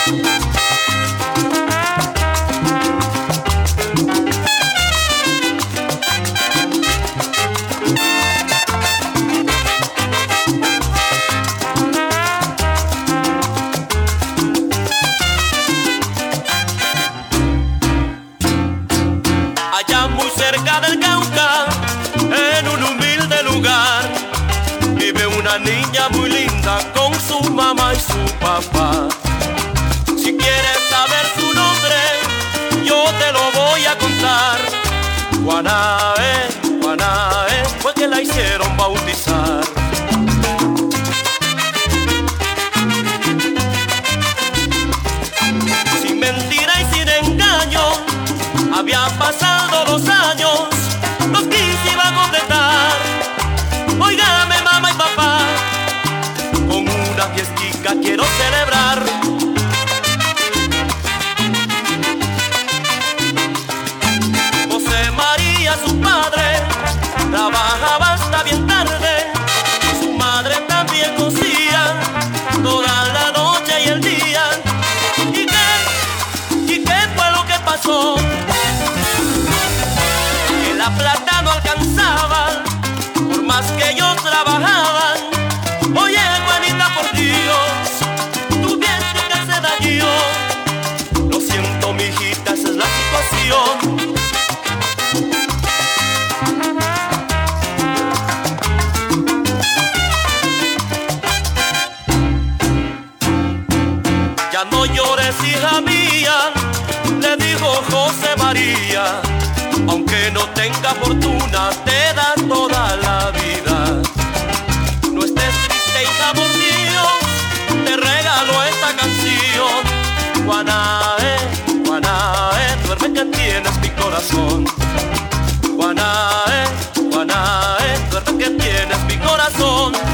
Allá muy cerca del Cauca, en un humilde lugar, vive una niña muy linda con su mamá y su papá. Si quieres saber su nombre, yo te lo voy a contar. Juanae, fue que la hicieron bautizar. Sin mentira y sin engaño, habían pasado 2 años, los 15 iba a completar. Óigame mamá y papá, con una fiestica quiero celebrar. José María, su padre, trabajaba hasta bien tarde. Su madre también cosía toda la noche y el día. ¿Y qué fue lo que pasó? Que la plata no alcanzaba, por más que ellos trabajaban. Oye, Juanita, por Dios, tu vientre se dañó. Lo siento, mijita, esa es la situación. Ya no llores, hija mía, le dijo José María, aunque no tenga fortuna, te da toda la vida. No estés triste, hija, por Dios, te regalo esta canción. Juanae, duerme que tienes mi corazón. Juanae, duerme que tienes mi corazón.